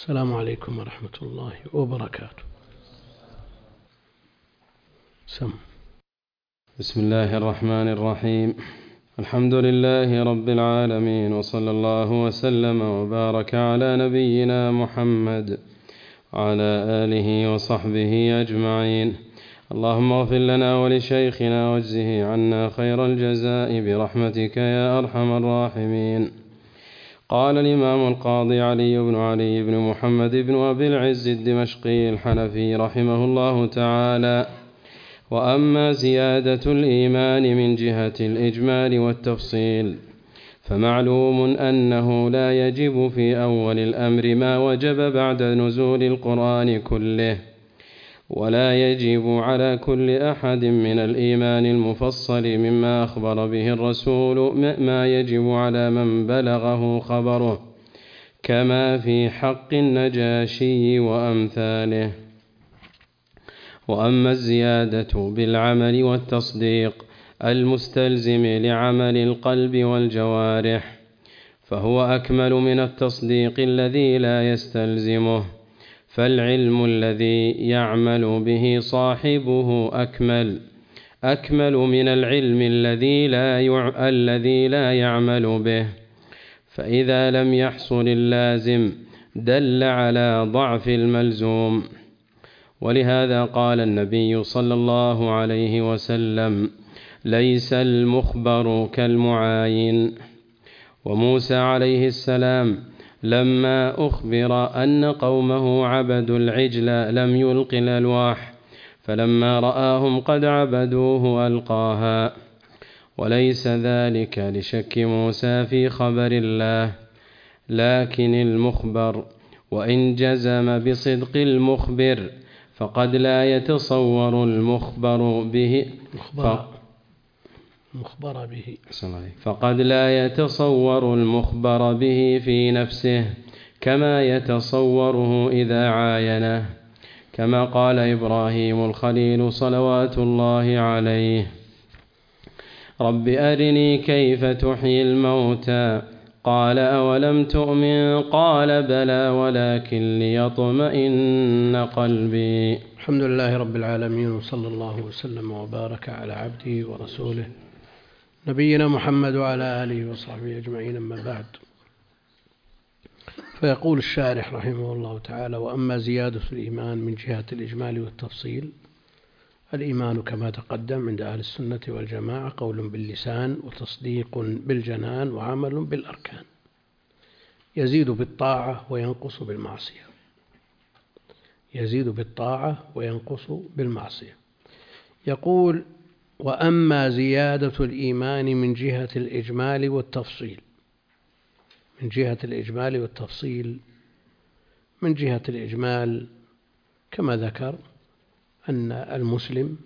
السلام عليكم ورحمة الله وبركاته. بسم الله الرحمن الرحيم. الحمد لله رب العالمين، وصلى الله وسلم وبارك على نبينا محمد وعلى آله وصحبه أجمعين. اللهم اغفر لنا ولشيخنا واجزه عنا خير الجزاء برحمتك يا أرحم الراحمين. قال الإمام القاضي علي بن محمد بن أبي العز الدمشقي الحنفي رحمه الله تعالى: وأما زيادة الإيمان من جهة الإجمال والتفصيل فمعلوم أنه لا يجب في أول الأمر ما وجب بعد نزول القرآن كله، ولا يجب على كل أحد من الإيمان المفصل مما أخبر به الرسول ما يجب على من بلغه خبره، كما في حق النجاشي وأمثاله. وأما الزيادة بالعمل والتصديق المستلزم لعمل القلب والجوارح فهو أكمل من التصديق الذي لا يستلزمه، فالعلم الذي يعمل به صاحبه أكمل من العلم الذي لا يعمل به، فإذا لم يحصل اللازم دل على ضعف الملزوم. ولهذا قال النبي صلى الله عليه وسلم: ليس المخبر كالمعاين. وموسى عليه السلام لما أخبر أن قومه عبدوا العجل لم يلق الألواح، فلما رآهم قد عبدوه ألقاها، وليس ذلك لشك موسى في خبر الله، لكن المخبر وإن جزم بصدق المخبر فقد لا يتصور المخبر به في نفسه كما يتصوره إذا عاينه، كما قال إبراهيم الخليل صلوات الله عليه: رب أرني كيف تحيي الموتى قال أولم تؤمن قال بلى ولكن ليطمئن قلبي. الحمد لله رب العالمين، وصلى الله وسلم وبارك على عبده ورسوله نبينا محمد وعلى آله وصحبه أجمعين، أما بعد. فيقول الشارح رحمه الله تعالى: وأما زيادة الإيمان من جهة الإجمال والتفصيل، الإيمان كما تقدم عند أهل السنة والجماعة قول باللسان وتصديق بالجنان وعمل بالأركان، يزيد بالطاعة وينقص بالمعصية. يقول: وأما زيادة الإيمان من جهة الإجمال والتفصيل. من جهة الإجمال كما ذكر أن المسلم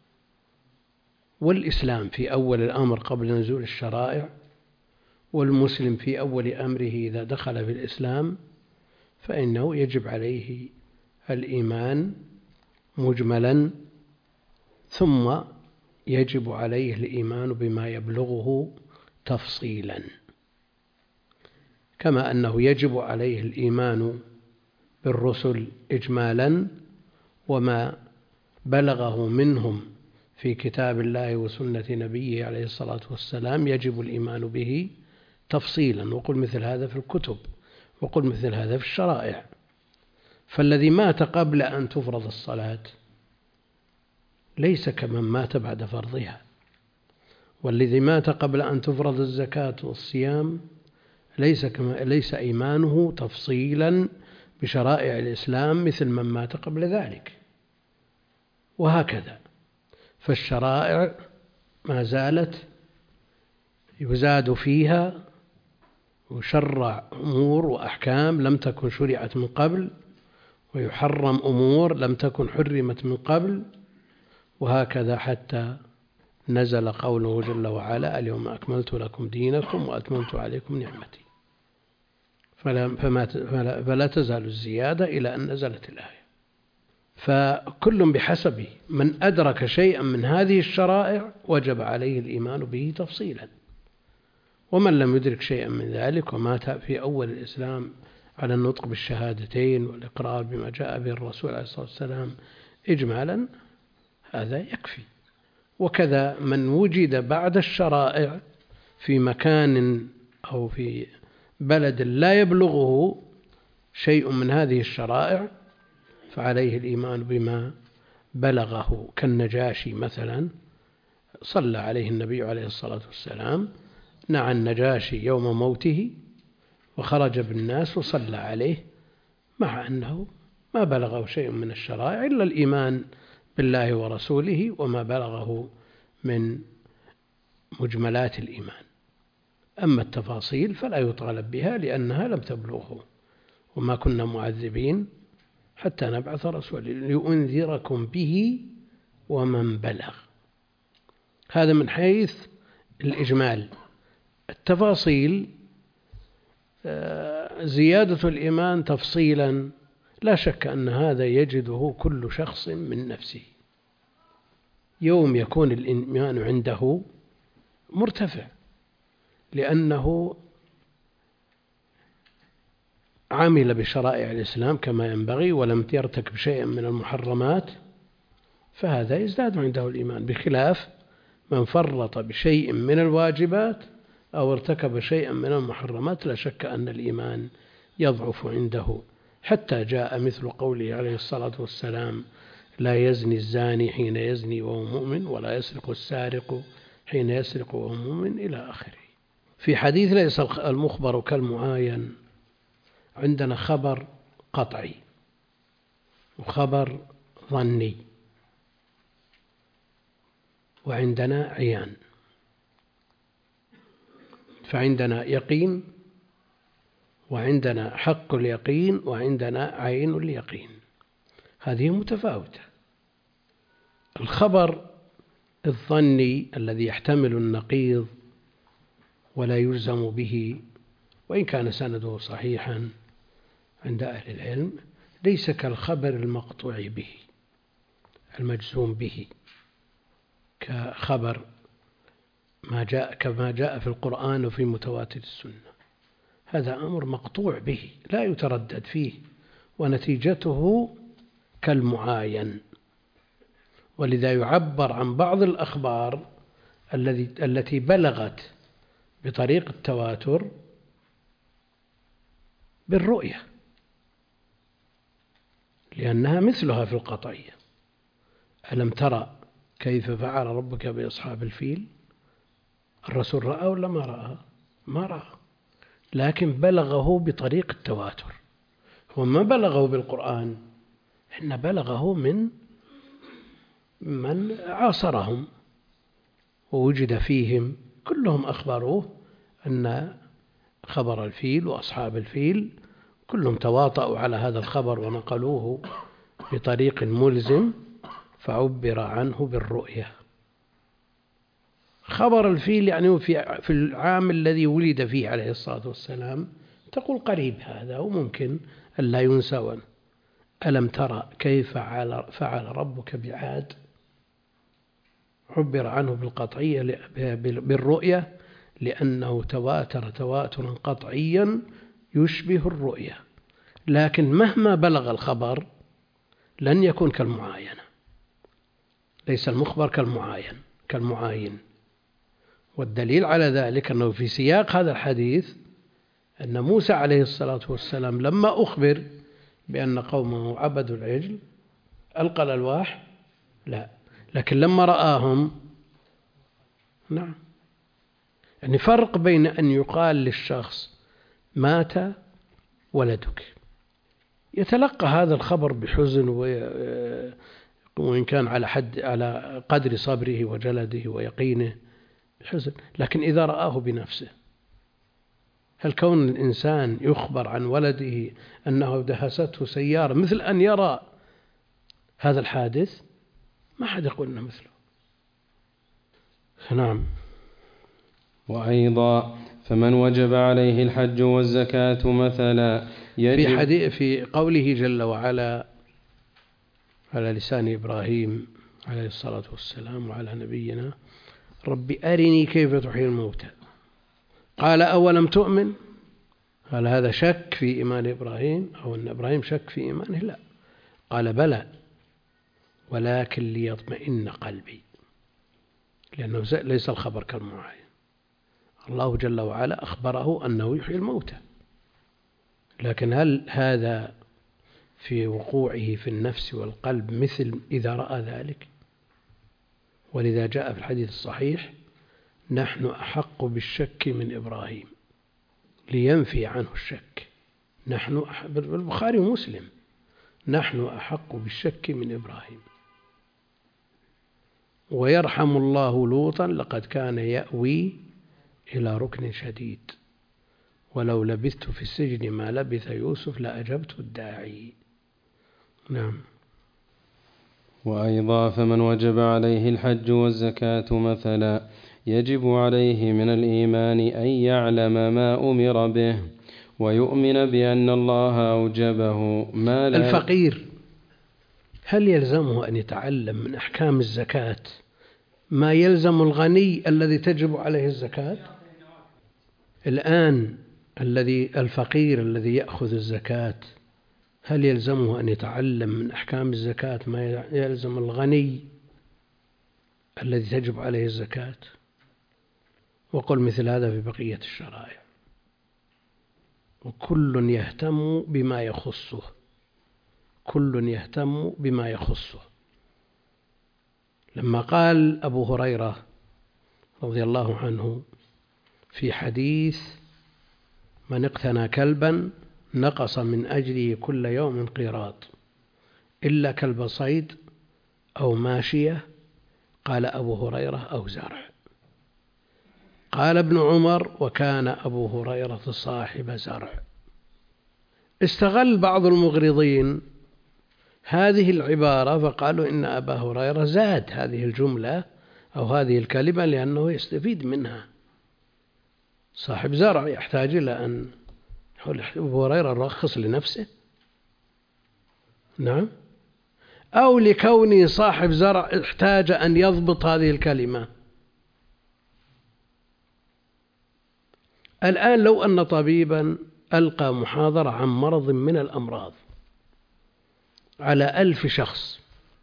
والإسلام في أول الأمر قبل نزول الشرائع، والمسلم في أول أمره إذا دخل في الإسلام فإنه يجب عليه الإيمان مجملا، ثم يجب عليه الإيمان بما يبلغه تفصيلا، كما أنه يجب عليه الإيمان بالرسل إجمالا، وما بلغه منهم في كتاب الله وسنة نبيه عليه الصلاة والسلام يجب الإيمان به تفصيلا. وقل مثل هذا في الكتب، وقل مثل هذا في الشرائع. فالذي مات قبل أن تفرض الصلاة ليس كمن مات بعد فرضها، والذي مات قبل أن تفرض الزكاة والصيام ليس إيمانه تفصيلا بشرائع الإسلام مثل من مات قبل ذلك، وهكذا. فالشرائع ما زالت يزاد فيها ويشرع أمور وأحكام لم تكن شرعت من قبل، ويحرم أمور لم تكن حرمت من قبل، وهكذا حتى نزل قوله جل وعلا: اليوم أكملت لكم دينكم وأتممت عليكم نعمتي. فلا تزال الزيادة إلى أن نزلت الآية. فكل بحسبه، من أدرك شيئا من هذه الشرائع وجب عليه الإيمان به تفصيلا، ومن لم يدرك شيئا من ذلك ومات في أول الإسلام على النطق بالشهادتين والإقرار بما جاء به الرسول عليه الصلاة والسلام إجمالا هذا يكفي. وكذا من وجد بعد الشرائع في مكان أو في بلد لا يبلغه شيء من هذه الشرائع فعليه الإيمان بما بلغه، كالنجاشي مثلا صلى عليه النبي عليه الصلاة والسلام، نعى النجاشي يوم موته وخرج بالناس وصلى عليه، مع أنه ما بلغه شيء من الشرائع إلا الإيمان بالله ورسوله وما بلغه من مجملات الإيمان. أما التفاصيل فلا يطالب بها لأنها لم تبلغه، وما كنا معذبين حتى نبعث رسولا لينذركم به ومن بلغ. هذا من حيث الإجمال. التفاصيل زيادة الإيمان تفصيلا لا شك أن هذا يجده كل شخص من نفسه. يوم يكون الإيمان عنده مرتفع لأنه عمل بشرائع الإسلام كما ينبغي ولم يرتكب شيئا من المحرمات، فهذا يزداد عنده الإيمان، بخلاف من فرط بشيء من الواجبات أو ارتكب شيئا من المحرمات لا شك أن الإيمان يضعف عنده، حتى جاء مثل قوله عليه الصلاة والسلام: لا يزني الزاني حين يزني وهو مؤمن، ولا يسرق السارق حين يسرق وهو مؤمن، إلى آخره. في حديث ليس المخبر كالمعاين عندنا خبر قطعي وخبر ظني وعندنا عيان، فعندنا يقين وعندنا حق اليقين وعندنا عين اليقين، هذه متفاوتة. الخبر الظني الذي يحتمل النقيض ولا يلزم به وإن كان سنده صحيحا عند أهل العلم ليس كالخبر المقطوع به المجزوم به، كخبر كما جاء في القرآن وفي متواتر السنة. هذا أمر مقطوع به لا يتردد فيه ونتيجته كالمعاين، ولذا يعبر عن بعض الأخبار التي بلغت بطريق التواتر بالرؤية لأنها مثلها في القطعية. ألم ترى كيف فعل ربك بأصحاب الفيل؟ الرسول رأى ولا ما رأى؟ ما رأى، لكن بلغه بطريق التواتر. هو ما بلغه بالقرآن، إن بلغه من عاصرهم ووجد فيهم كلهم أخبروه أن خبر الفيل وأصحاب الفيل كلهم تواطؤوا على هذا الخبر ونقلوه بطريق ملزم فعبر عنه بالرؤية. خبر الفيل يعني في العام الذي ولد فيه عليه الصلاة والسلام، تقول قريب هذا وممكن أن لا ينسى. ألم ترى كيف فعل ربك بعاد؟ عبر عنه بالقطعية بالرؤية لأنه تواتر تواترا قطعيا يشبه الرؤية، لكن مهما بلغ الخبر لن يكون كالمعاينة. ليس المخبر كالمعاين. والدليل على ذلك أنه في سياق هذا الحديث أن موسى عليه الصلاة والسلام لما أخبر بأن قومه عبدوا العجل ألقى الألواح؟ لا، لكن لما رآهم نعم. يعني فرق بين أن يقال للشخص مات ولدك، يتلقى هذا الخبر بحزن وإن كان على قدر صبره وجلده ويقينه بحزن، لكن إذا رآه بنفسه، هل كون الإنسان يخبر عن ولده أنه دهسته سيارة مثل أن يرى هذا الحادث؟ ما حد يقول أنه مثله. نعم. وأيضا فمن وجب عليه الحج والزكاة مثلا في قوله جل وعلا على لسان إبراهيم عليه الصلاة والسلام وعلى نبينا: رب أرني كيف تحيي الموتى، قال أولم تؤمن؟ هل هذا شك في إيمان إبراهيم أو أن إبراهيم شك في إيمانه؟ لا، قال بلى ولكن ليطمئن قلبي، لأنه ليس الخبر كالمعاين. الله جل وعلا أخبره أنه يحيي الموتى، لكن هل هذا في وقوعه في النفس والقلب مثل إذا رأى ذلك؟ ولذا جاء في الحديث الصحيح: نحن أحق بالشك من إبراهيم، لينفي عنه الشك. نحن بالبخاري ومسلم: نحن أحق بالشك من إبراهيم. ويرحم الله لوطا: لقد كان يأوي إلى ركن شديد، ولو لبثت في السجن ما لبث يوسف لأجبت الداعي. نعم. وأيضا فمن وجب عليه الحج والزكاة مثلا يجب عليه من الإيمان أن يعلم ما أمر به ويؤمن بأن الله أوجبه ما لا. الفقير هل يلزمه أن يتعلم من أحكام الزكاة ما يلزم الغني الذي تجب عليه الزكاة؟ الآن الفقير الذي يأخذ الزكاة هل يلزمه أن يتعلم من أحكام الزكاة ما يلزم الغني الذي تجب عليه الزكاة؟ وقل مثل هذا في بقية الشرائع. وكل يهتم بما يخصه، كل يهتم بما يخصه. لما قال أبو هريرة رضي الله عنه في حديث: من اقتنى كلبا نقص من أجله كل يوم قيراط إلا كلب صيد أو ماشية، قال أبو هريرة: أو زرع. قال ابن عمر: وكان أبو هريرة صاحب زرع. استغل بعض المغرضين هذه العبارة فقالوا إن أبا هريرة زاد هذه الجملة أو هذه الكلمة لأنه يستفيد منها. صاحب زرع يحتاج إلى أن أبو هريرة رخص لنفسه؟ نعم. أو لكونه صاحب زرع احتاج أن يضبط هذه الكلمة. الآن لو أن طبيبا ألقى محاضرة عن مرض من الأمراض على 1000 شخص،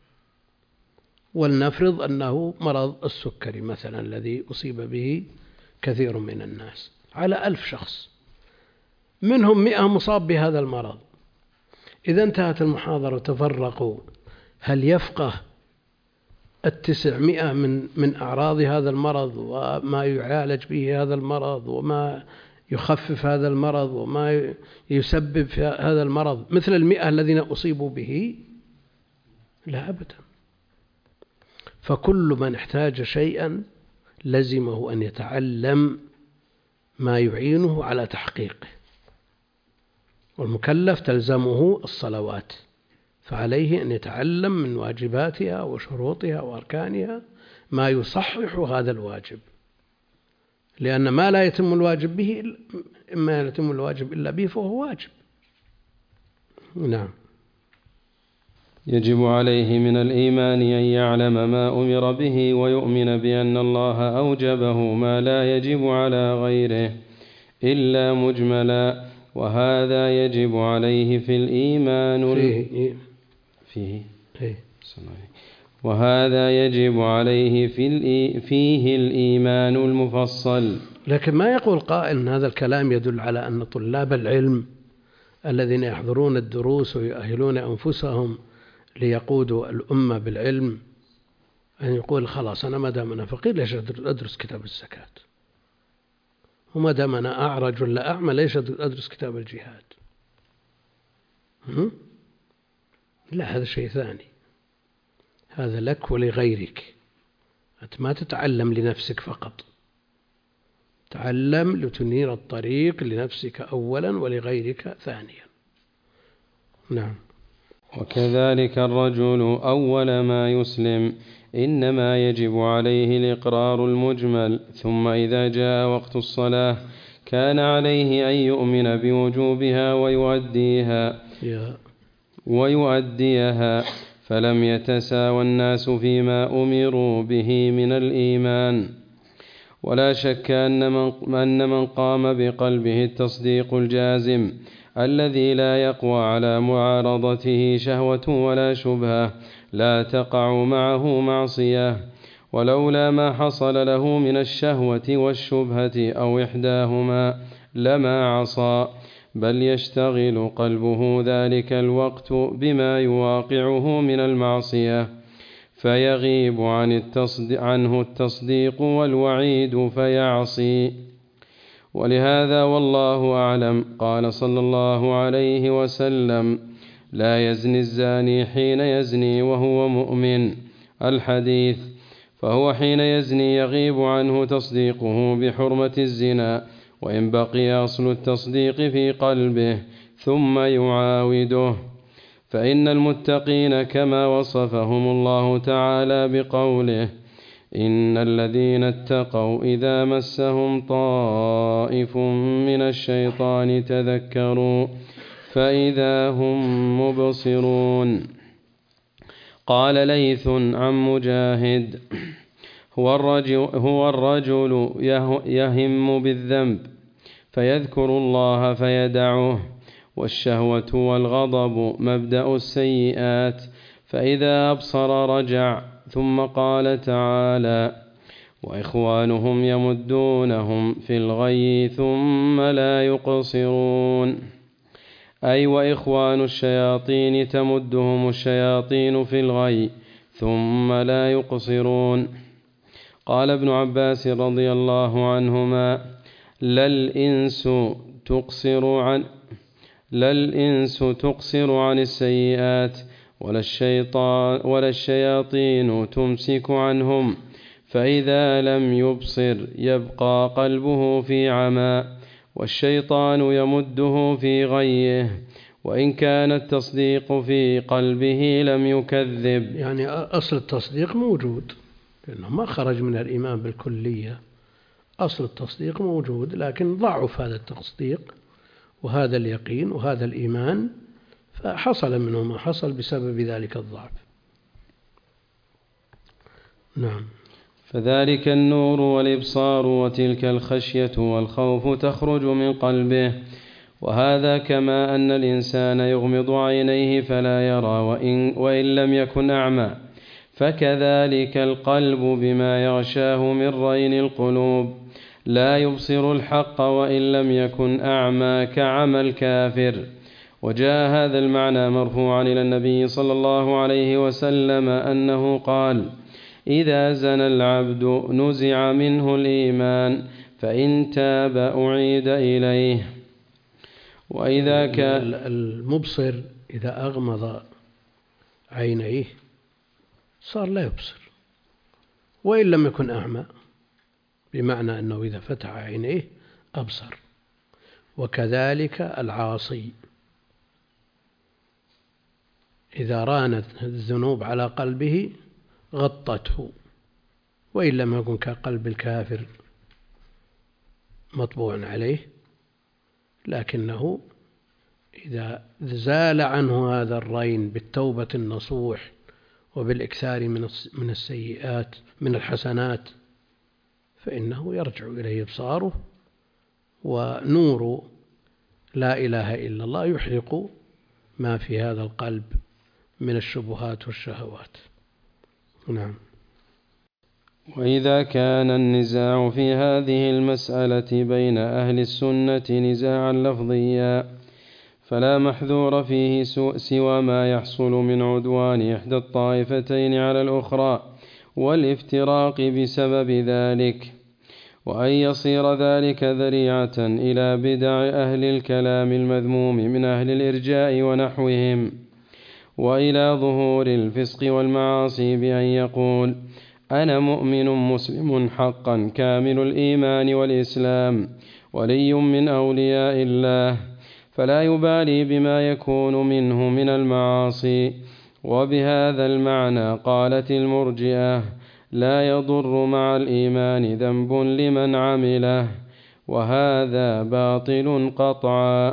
ولنفرض أنه مرض السكري مثلا الذي أصيب به كثير من الناس، على 1000 شخص منهم 100 مصاب بهذا المرض. إذا انتهت المحاضرة وتفرقوا، هل يفقه 900 من أعراض هذا المرض وما يعالج به هذا المرض وما يخفف هذا المرض وما يسبب في هذا المرض مثل 100 الذين أصيبوا به؟ لا أبدا. فكل من احتاج شيئا لزمه أن يتعلم ما يعينه على تحقيقه. والمكلف تلزمه الصلوات، فعليه أن يتعلم من واجباتها وشروطها وأركانها ما يصحح هذا الواجب، لأن ما لا يتم الواجب به إما يتم الواجب إلا به فهو واجب. نعم. يجب عليه من الإيمان أن يعلم ما أمر به ويؤمن بأن الله أوجبه ما لا يجب على غيره إلا مجملا، وهذا يجب عليه في الإيمان وهذا يجب عليه فيه الإيمان المفصل. لكن ما يقول قائل أن هذا الكلام يدل على أن طلاب العلم الذين يحضرون الدروس ويؤهلون أنفسهم ليقودوا الأمة بالعلم أن يقول: خلاص أنا ما دام أنا فقير ليش أدرس كتاب الزكاة، وما دام أنا أعرج ولا أعمى ليش أدرس كتاب الجهاد؟ لا، هذا شيء ثاني، هذا لك ولغيرك. أنت ما تتعلم لنفسك فقط، تعلم لتنير الطريق لنفسك أولا ولغيرك ثانيا. نعم. وكذلك الرجل أول ما يسلم إنما يجب عليه الإقرار المجمل، ثم إذا جاء وقت الصلاة كان عليه أن يؤمن بوجوبها ويؤديها، فلم يتساوى الناس فيما أمروا به من الإيمان. ولا شك أن من قام بقلبه التصديق الجازم الذي لا يقوى على معارضته شهوة ولا شبهة لا تقع معه معصية، ولولا ما حصل له من الشهوة والشبهة أو إحداهما لما عصى، بل يشتغل قلبه ذلك الوقت بما يواقعه من المعصية فيغيب عنه التصديق والوعيد فيعصي. ولهذا والله أعلم قال صلى الله عليه وسلم: لا يزني الزاني حين يزني وهو مؤمن، الحديث. فهو حين يزني يغيب عنه تصديقه بحرمة الزنا، وإن بقي أصل التصديق في قلبه ثم يعاوده. فإن المتقين كما وصفهم الله تعالى بقوله: إن الذين اتقوا إذا مسهم طائف من الشيطان تذكروا فإذا هم مبصرون. قال ليث عن مجاهد: هو الرجل يهم بالذنب فيذكر الله فيدعه، والشهوة والغضب مبدأ السيئات، فإذا أبصر رجع. ثم قال تعالى: وإخوانهم يمدونهم في الغي ثم لا يقصرون، أي وإخوان الشياطين تمدهم الشياطين في الغي ثم لا يقصرون. قال ابن عباس رضي الله عنهما: لا الإنس تقصر عن السيئات، ولا الشياطين تمسك عنهم، فإذا لم يبصر يبقى قلبه في عمى، والشيطان يمده في غيه، وإن كان التصديق في قلبه لم يكذب. يعني أصل التصديق موجود، لأنه ما خرج من الإيمان بالكلية، أصل التصديق موجود، لكن ضعف هذا التصديق وهذا اليقين وهذا الإيمان، فحصل منه ما حصل بسبب ذلك الضعف. نعم. فذلك النور والإبصار وتلك الخشية والخوف تخرج من قلبه، وهذا كما أن الإنسان يغمض عينيه فلا يرى وإن لم يكن أعمى، فكذلك القلب بما يغشاه من رين القلوب لا يبصر الحق وإن لم يكن أعمى كعمى الكافر. وجاء هذا المعنى مرفوعا إلى النبي صلى الله عليه وسلم أنه قال: إذا زنى العبد نزع منه الإيمان فإن تاب أعيد إليه. وإذا كان المبصر إذا أغمض عينيه صار لا يبصر، وإن لم يكن أعمى، بمعنى أنه إذا فتح عينيه أبصر. وكذلك العاصي إذا رانت الذنوب على قلبه غطته، وإن لم يكن كقلب الكافر مطبوع عليه، لكنه إذا زال عنه هذا الرين بالتوبة النصوح وبالإكثار من السيئات من الحسنات فإنه يرجع إليه إبصاره، ونور لا إله إلا الله يحرق ما في هذا القلب من الشبهات والشهوات. نعم. وإذا كان النزاع في هذه المسألة بين أهل السنة نزاعا لفظيا فلا محذور فيه سوى ما يحصل من عدوان إحدى الطائفتين على الأخرى والافتراق بسبب ذلك، وأن يصير ذلك ذريعة إلى بدع أهل الكلام المذموم من أهل الإرجاء ونحوهم، وإلى ظهور الفسق والمعاصي بأن يقول: أنا مؤمن مسلم حقا كامل الإيمان والإسلام ولي من أولياء الله، فلا يبالي بما يكون منه من المعاصي. وبهذا المعنى قالت المرجئة: لا يضر مع الإيمان ذنب لمن عمله، وهذا باطل قطعا.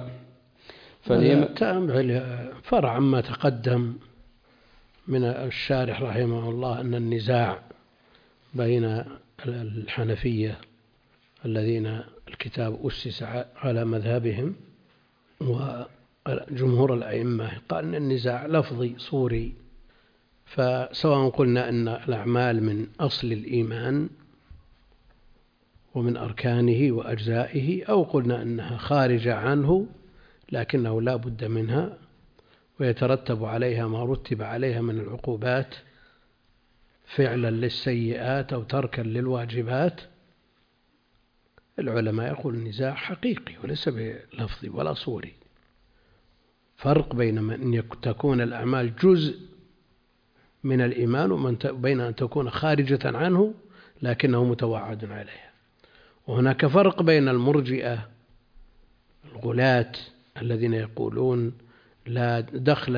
فرع عما تقدم من الشارح رحمه الله أن النزاع بين الحنفية الذين الكتاب أسس على مذهبهم وجمهور الأئمة قال أن النزاع لفظي صوري. فسواء قلنا أن الأعمال من أصل الإيمان ومن أركانه وأجزائه، أو قلنا أنها خارجة عنه لكنه لا بد منها ويترتب عليها ما رتب عليها من العقوبات فعلا للسيئات أو تركا للواجبات، العلماء يقول النزاع حقيقي وليس بلفظي ولا صوري. فرق بين أن تكون الأعمال جزء من الإيمان وبين أن تكون خارجة عنه لكنه متوعد عليها. وهناك فرق بين المرجئة الغلاة الذين يقولون لا دخل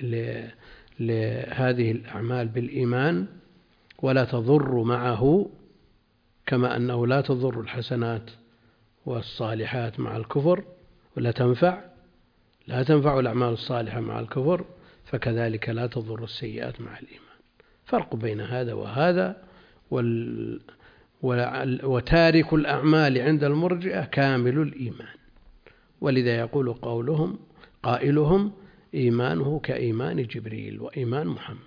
لهذه الأعمال بالإيمان ولا تضر معه، كما أنه لا تضر الحسنات والصالحات مع الكفر ولا لا تنفع الأعمال الصالحة مع الكفر، فكذلك لا تضر السيئات مع الإيمان. فرق بين هذا وهذا. وتارك الأعمال عند المرجئة كامل الإيمان، ولذا يقول قائلهم إيمانه كإيمان جبريل وإيمان محمد،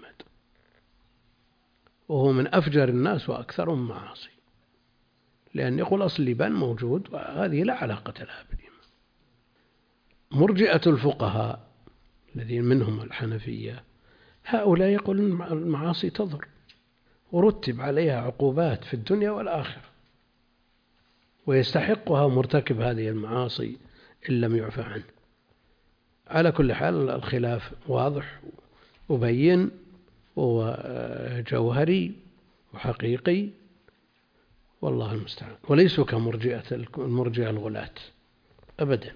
وهو من أفجر الناس وأكثرهم معاصي، لأن يقول أصل الإيمان موجود وهذه لا علاقة لها بالإيمان. مرجئة الفقهاء الذين منهم الحنفية هؤلاء يقولون المعاصي تضر ورتب عليها عقوبات في الدنيا والآخرة، ويستحقها مرتكب هذه المعاصي إن لم يعفى عنه. على كل حال الخلاف واضح وبين وجوهري وحقيقي، والله المستعان، وليسوا كمرجئة الغلاة أبدا.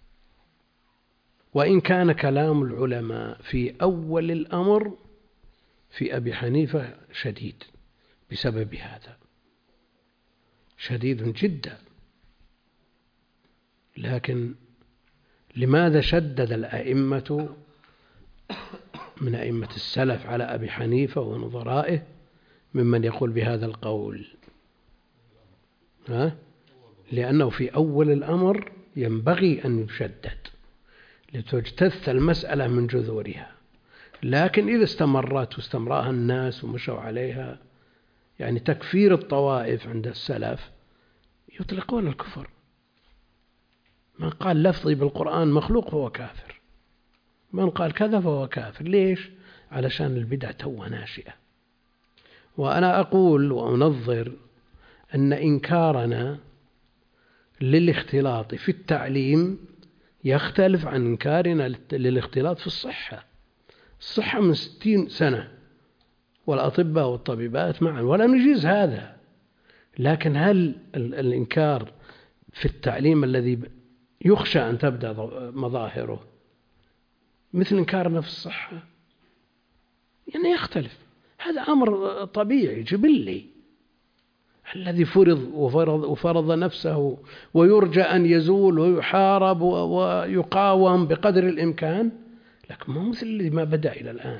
وإن كان كلام العلماء في أول الأمر في أبي حنيفة شديد بسبب هذا، شديد جدا. لكن لماذا شدد الأئمة من أئمة السلف على أبي حنيفة ونظرائه ممن يقول بهذا القول؟ لأنه في أول الأمر ينبغي أن يشدد لتجتث المسألة من جذورها، لكن إذا استمرت واستمرها الناس ومشوا عليها، يعني تكفير الطوائف عند السلف يطلقون الكفر. من قال لفظي بالقرآن مخلوق فهو كافر، من قال كذا فهو كافر. ليش؟ علشان البدع توها ناشئة. وأنا أقول وأنظر أن إنكارنا للاختلاط في التعليم يختلف عن إنكارنا للاختلاط في الصحة. الصحة من 60 سنة والأطباء والطبيبات معا ولا نجيز هذا، لكن هل الإنكار في التعليم الذي يخشى أن تبدأ مظاهره مثل إنكارنا في الصحة؟ يعني يختلف. هذا أمر طبيعي جبلي، الذي وفرض نفسه ويرجى أن يزول ويحارب ويقاوم بقدر الإمكان، لكن ما مثل الذي ما بدأ إلى الآن.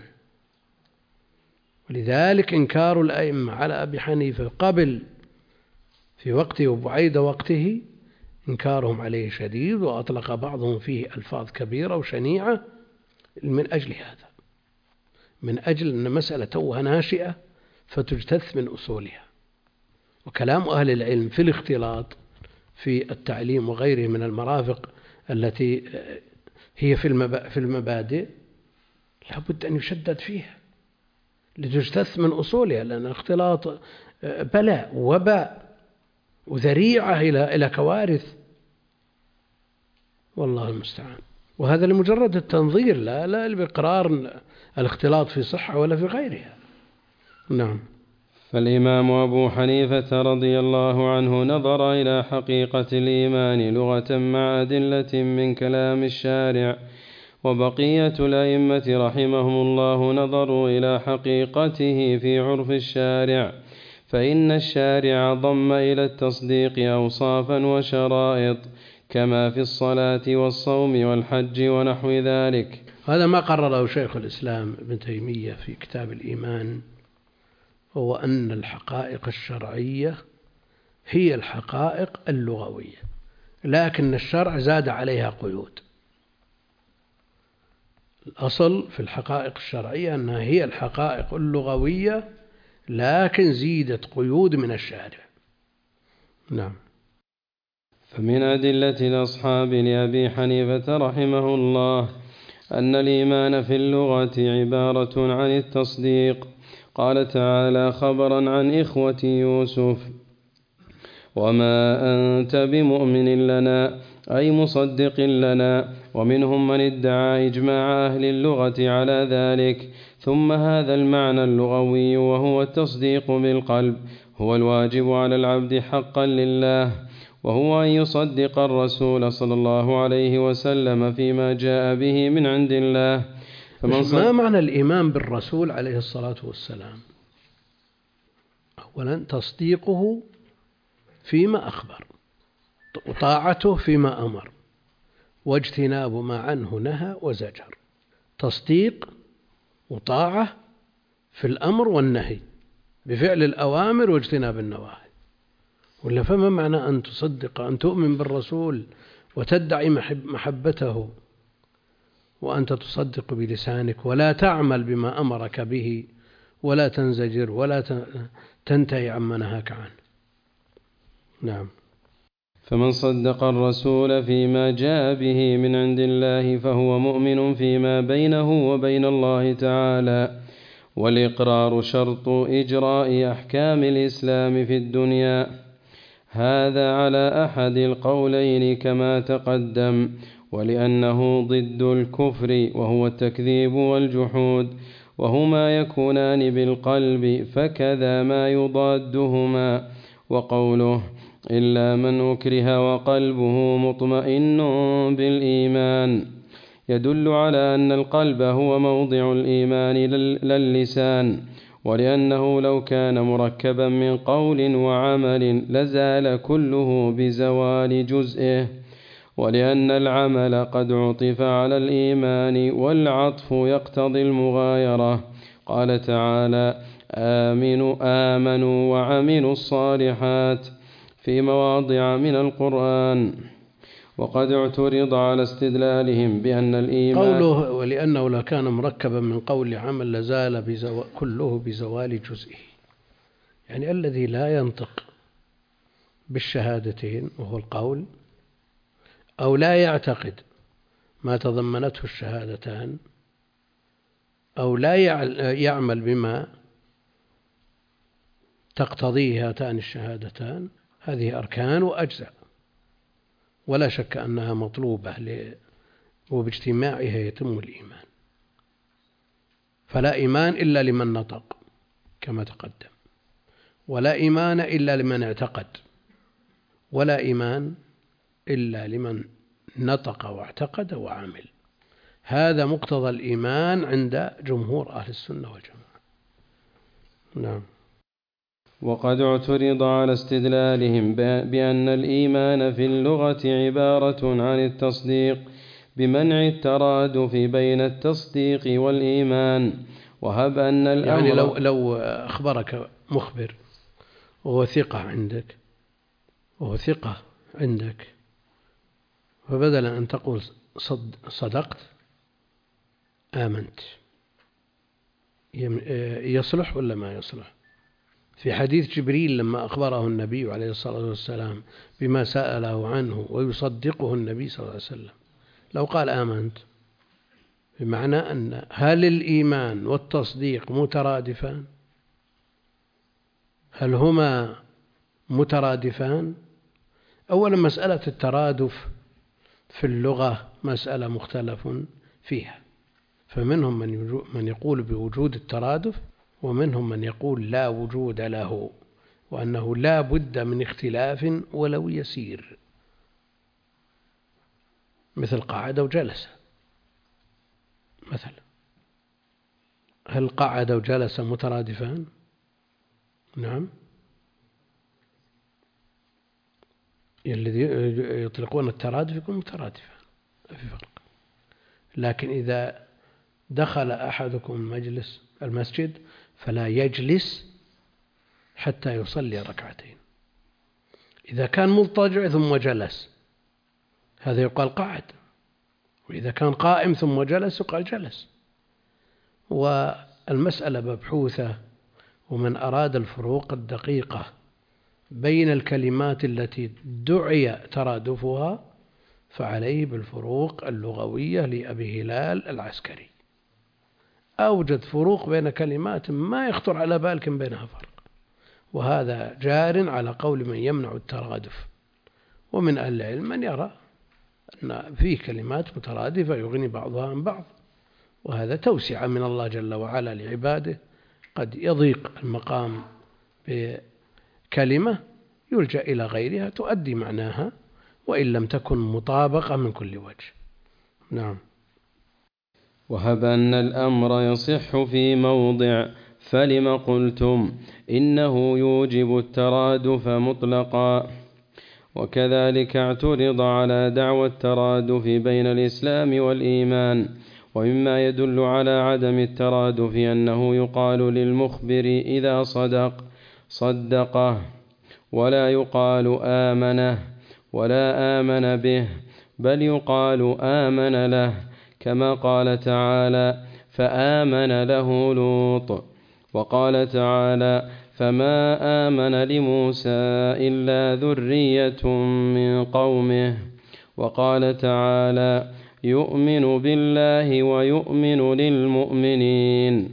ولذلك إنكار الأئمة على أبي حنيفة قبل في وقته وبعيد وقته إنكارهم عليه شديد، وأطلق بعضهم فيه ألفاظ كبيرة وشنيعة من أجل هذا، من أجل أن مسألة توها ناشئة فتجتث من أصولها. وكلام أهل العلم في الاختلاط في التعليم وغيره من المرافق التي هي في المبادئ لابد أن يشدد فيها لتجتث من أصولها، لأن الاختلاط بلاء وباء وذريعة إلى كوارث، والله المستعان. وهذا لمجرد التنظير، لا بإقرار الاختلاط في صحة ولا في غيرها. نعم. فالإمام أبو حنيفة رضي الله عنه نظر إلى حقيقة الإيمان لغة مع أدلة من كلام الشارع، وبقية الأئمة رحمهم الله نظروا إلى حقيقته في عرف الشارع، فإن الشارع ضم إلى التصديق أوصافا وشرائط كما في الصلاة والصوم والحج ونحو ذلك. هذا ما قرره شيخ الإسلام ابن تيمية في كتاب الإيمان، هو أن الحقائق الشرعية هي الحقائق اللغوية، لكن الشرع زاد عليها قيود. الأصل في الحقائق الشرعية أنها هي الحقائق اللغوية، لكن زيدت قيود من الشارع. نعم. فمن أدلة الأصحاب لأبي حنيفة رحمه الله أن الإيمان في اللغة عبارة عن التصديق. قال تعالى خبرا عن إخوة يوسف: وما أنت بمؤمن لنا، أي مصدق لنا. ومنهم من ادعى إجماع أهل اللغة على ذلك. ثم هذا المعنى اللغوي وهو التصديق بالقلب هو الواجب على العبد حقا لله، وهو أن يصدق الرسول صلى الله عليه وسلم فيما جاء به من عند الله. ما معنى الإيمان بالرسول عليه الصلاة والسلام؟ أولا تصديقه فيما أخبر، وطاعته فيما أمر، واجتناب ما عنه نهى وزجر. تصديق وطاعة في الأمر والنهي، بفعل الأوامر واجتناب النواهي. ولا فما معنى أن تصدق، أن تؤمن بالرسول وتدعي محبته وأنت تصدق بلسانك ولا تعمل بما أمرك به، ولا تنزجر ولا تنتهي عما نهاك عنه؟ نعم. فمن صدق الرسول فيما جاء به من عند الله فهو مؤمن فيما بينه وبين الله تعالى. والإقرار شرط إجراء أحكام الإسلام في الدنيا، هذا على أحد القولين كما تقدم، ولأنه ضد الكفر وهو التكذيب والجحود، وهما يكونان بالقلب، فكذا ما يضادهما. وقوله إلا من أكره وقلبه مطمئن بالإيمان يدل على أن القلب هو موضع الإيمان لا اللسان، ولأنه لو كان مركبا من قول وعمل لزال كله بزوال جزئه، ولأن العمل قد عطف على الإيمان والعطف يقتضي المغايرة. قال تعالى آمنوا وعملوا الصالحات في مواضع من القرآن. وقد اعترض على استدلالهم بأن الإيمان قوله ولأنه لو كان مركبا من قول عمل لزال كله بزوال جزئه، يعني الذي لا ينطق بالشهادتين وهو القول، أو لا يعتقد ما تضمنته الشهادتان، أو لا يعمل بما تقتضيه هاتان الشهادتان، هذه أركان وأجزاء، ولا شك أنها مطلوبة وباجتماعها يتم الإيمان. فلا إيمان إلا لمن نطق كما تقدم، ولا إيمان إلا لمن اعتقد، ولا إيمان إلا لمن نطق واعتقد وعمل. هذا مقتضى الإيمان عند جمهور أهل السنة والجماعة. نعم. وقد اعترض على استدلالهم بأن الإيمان في اللغة عبارة عن التصديق بمنع الترادف بين التصديق والإيمان. وهب أن الأمر يعني لو أخبرك مخبر وهو ثقة عندك، فبدل أن تقول صدقت آمنت، يصلح ولا ما يصلح؟ في حديث جبريل لما أخبره النبي عليه الصلاة والسلام بما سأله عنه ويصدقه النبي صلى الله عليه وسلم، لو قال آمنت، بمعنى أن هل الإيمان والتصديق مترادفان؟ هل هما مترادفان؟ أولا مسألة الترادف في اللغة مسألة مختلف فيها، فمنهم من يقول بوجود الترادف، ومنهم من يقول لا وجود له، وأنه لا بد من اختلاف ولو يسير، مثل قعد وجلس مثلا. هل قعد وجلس مترادفان؟ نعم. الذي يطلقون الترادف يكون مترادفا، ما في فرق. لكن إذا دخل أحدكم المسجد فلا يجلس حتى يصلي ركعتين، إذا كان مضطجع ثم جلس هذا يقال قعد، وإذا كان قائم ثم جلس يقال جلس. والمسألة مبحوثة، ومن أراد الفروق الدقيقة بين الكلمات التي دعي ترادفها فعليه بالفروق اللغوية لأبي هلال العسكري. أوجد فروق بين كلمات ما يخطر على بالك بينها فرق، وهذا جار على قول من يمنع الترادف. ومن أهل العلم من يرى أن فيه كلمات مترادفة يغني بعضها عن بعض، وهذا توسعة من الله جل وعلا لعباده. قد يضيق المقام بكلمة يلجأ إلى غيرها تؤدي معناها وإن لم تكن مطابقة من كل وجه. نعم. وهب أن الأمر يصح في موضع فلم قلتم إنه يوجب الترادف مطلقا. وكذلك اعترض على دعوى الترادف بين الإسلام والإيمان. ومما يدل على عدم الترادف أنه يقال للمخبر إذا صدقه، ولا يقال آمنه ولا آمن به، بل يقال آمن له، كما قال تعالى فآمن له لوط. وقال تعالى فما آمن لموسى إلا ذرية من قومه. وقال تعالى يؤمن بالله ويؤمن للمؤمنين.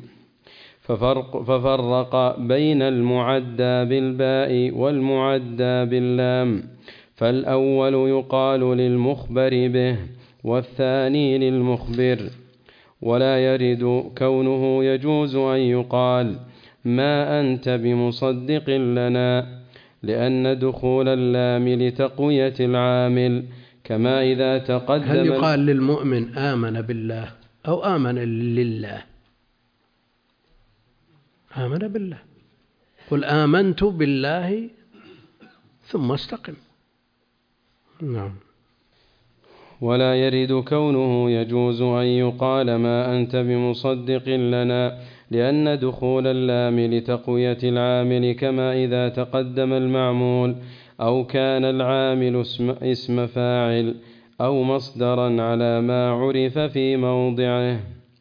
ففرق بين المعدى بالباء والمعدى باللام، فالأول يقال للمخبر به والثاني للمخبر. ولا يرد كونه يجوز أن يقال ما أنت بمصدق لنا، لأن دخول اللام لتقوية العامل، كما إذا تقدم. هل يقال للمؤمن آمن بالله أو آمن لله؟ آمن بالله. قل آمنت بالله ثم استقم. نعم. ولا يرد كونه يجوز أن يقال ما أنت بمصدق لنا، لأن دخول اللام لتقوية العامل، كما إذا تقدم المعمول أو كان العامل اسم فاعل أو مصدرا على ما عرف في موضعه.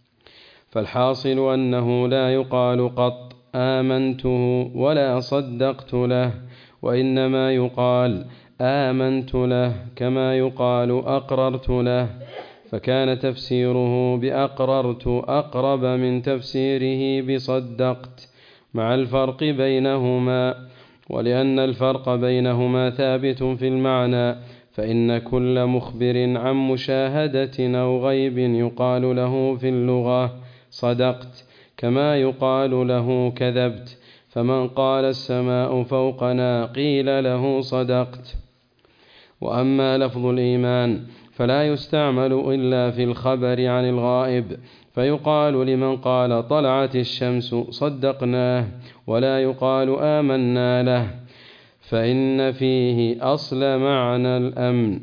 فالحاصل أنه لا يقال قط آمنته ولا صدقت له، وإنما يقال آمنت له، كما يقال أقررت له. فكان تفسيره بأقررت أقرب من تفسيره بصدقت، مع الفرق بينهما. ولأن الفرق بينهما ثابت في المعنى، فإن كل مخبر عن مشاهدة أو غيب يقال له في اللغة صدقت، كما يقال له كذبت. فمن قال السماء فوقنا قيل له صدقت. وأما لفظ الإيمان فلا يستعمل إلا في الخبر عن الغائب، فيقال لمن قال طلعت الشمس صدقناه، ولا يقال آمنا له، فإن فيه أصل معنى الأمن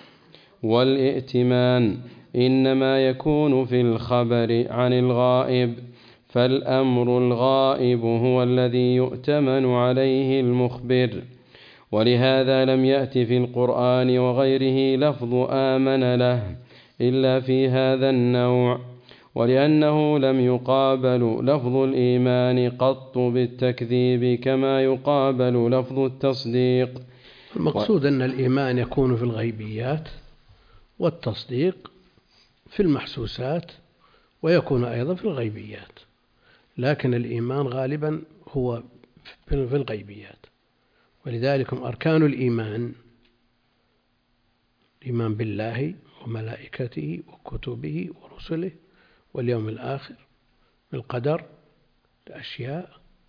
والائتمان إنما يكون في الخبر عن الغائب، فالأمر الغائب هو الذي يؤتمن عليه المخبر. ولهذا لم يأت في القرآن وغيره لفظ آمن له إلا في هذا النوع، ولأنه لم يقابل لفظ الإيمان قط بالتكذيب كما يقابل لفظ التصديق. المقصود أن الإيمان يكون في الغيبيات، والتصديق في المحسوسات، ويكون أيضا في الغيبيات، لكن الإيمان غالبا هو في الغيبيات. ولذلك أركان الإيمان الإيمان بالله وملائكته وكتبه ورسله واليوم الآخر، بالقدر، الأشياء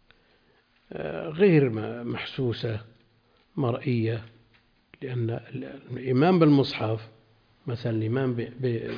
غير محسوسة مرئية. لأن الإيمان بالمصحف مثلا الإيمان